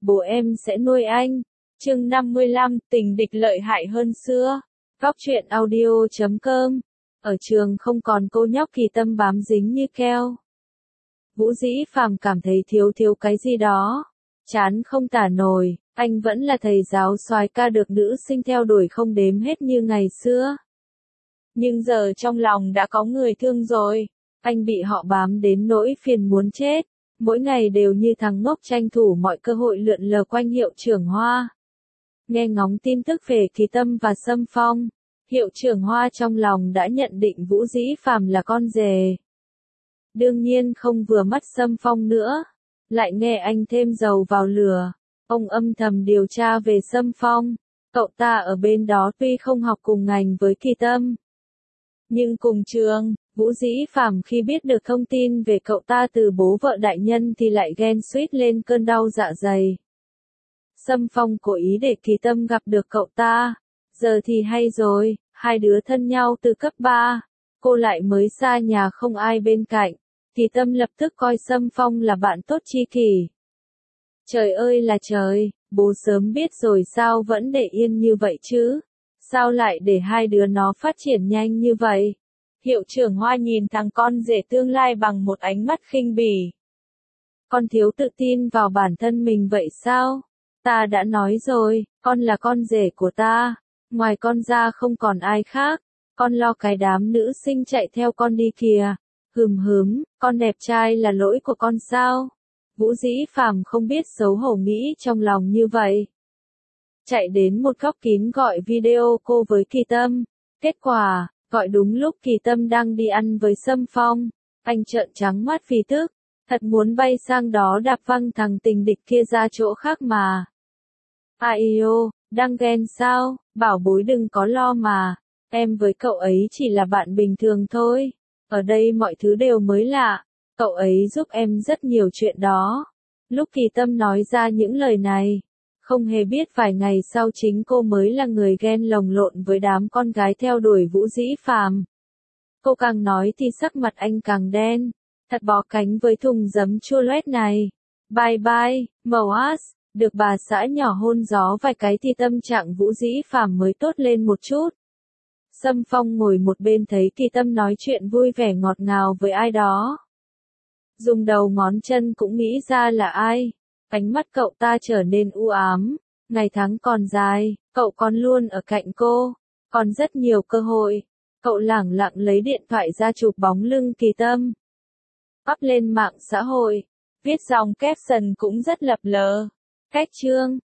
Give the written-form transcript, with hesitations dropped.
bố em sẽ nuôi anh. Chương 55, tình địch lợi hại hơn xưa. Góc truyện audio.com. Ở trường không còn cô nhóc Kỳ Tâm bám dính như keo. Vũ Dĩ Phàm cảm thấy thiếu cái gì đó. Chán không tả nổi, anh vẫn là thầy giáo soái ca được nữ sinh theo đuổi không đếm hết như ngày xưa. Nhưng giờ trong lòng đã có người thương rồi. Anh bị họ bám đến nỗi phiền muốn chết. Mỗi ngày đều như thằng ngốc tranh thủ mọi cơ hội lượn lờ quanh hiệu trưởng Hoa. Nghe ngóng tin tức về Kỳ Tâm và Sâm Phong, hiệu trưởng Hoa trong lòng đã nhận định Vũ Dĩ Phàm là con rể. Đương nhiên không vừa mắt Sâm Phong nữa, lại nghe anh thêm dầu vào lửa. Ông âm thầm điều tra về Sâm Phong, cậu ta ở bên đó tuy không học cùng ngành với Kỳ Tâm, nhưng cùng trường. Vũ Dĩ Phàm khi biết được thông tin về cậu ta từ bố vợ đại nhân thì lại ghen suýt lên cơn đau dạ dày. Sâm Phong cố ý để Kỳ Tâm gặp được cậu ta. Giờ thì hay rồi, hai đứa thân nhau từ cấp 3. Cô lại mới xa nhà không ai bên cạnh. Kỳ Tâm lập tức coi Sâm Phong là bạn tốt tri kỷ. Trời ơi là trời, bố sớm biết rồi sao vẫn để yên như vậy chứ? Sao lại để hai đứa nó phát triển nhanh như vậy? Hiệu trưởng Hoa nhìn thằng con rể tương lai bằng một ánh mắt khinh bỉ. Con thiếu tự tin vào bản thân mình vậy sao? Ta đã nói rồi, con là con rể của ta. Ngoài con ra không còn ai khác. Con lo cái đám nữ sinh chạy theo con đi kìa. Con đẹp trai là lỗi của con sao? Vũ Dĩ Phàm không biết xấu hổ nghĩ trong lòng như vậy. Chạy đến một góc kín gọi video cô với Kỳ Tâm. Kết quả, gọi đúng lúc Kỳ Tâm đang đi ăn với Sâm Phong. Anh trợn trắng mắt vì tức. Thật muốn bay sang đó đạp văng thằng tình địch kia ra chỗ khác mà. Aio, đang ghen sao? Bảo bối đừng có lo mà. Em với cậu ấy chỉ là bạn bình thường thôi. Ở đây mọi thứ đều mới lạ. Cậu ấy giúp em rất nhiều chuyện đó. Lúc Kỳ Tâm nói ra những lời này, không hề biết vài ngày sau chính cô mới là người ghen lồng lộn với đám con gái theo đuổi Vũ Dĩ Phàm. Cô càng nói thì sắc mặt anh càng đen. Thật bó cánh với thùng giấm chua loét này. Bye bye, màu ass. Được bà xã nhỏ hôn gió vài cái thì tâm trạng Vũ Dĩ Phàm mới tốt lên một chút. Sâm Phong ngồi một bên thấy Kỳ Tâm nói chuyện vui vẻ ngọt ngào với ai đó. Dùng đầu ngón chân cũng nghĩ ra là ai. Ánh mắt cậu ta trở nên u ám. Ngày tháng còn dài, cậu còn luôn ở cạnh cô. Còn rất nhiều cơ hội. Cậu lẳng lặng lấy điện thoại ra chụp bóng lưng Kỳ Tâm. Up lên mạng xã hội. Viết dòng caption cũng rất lập lờ. Cách chương.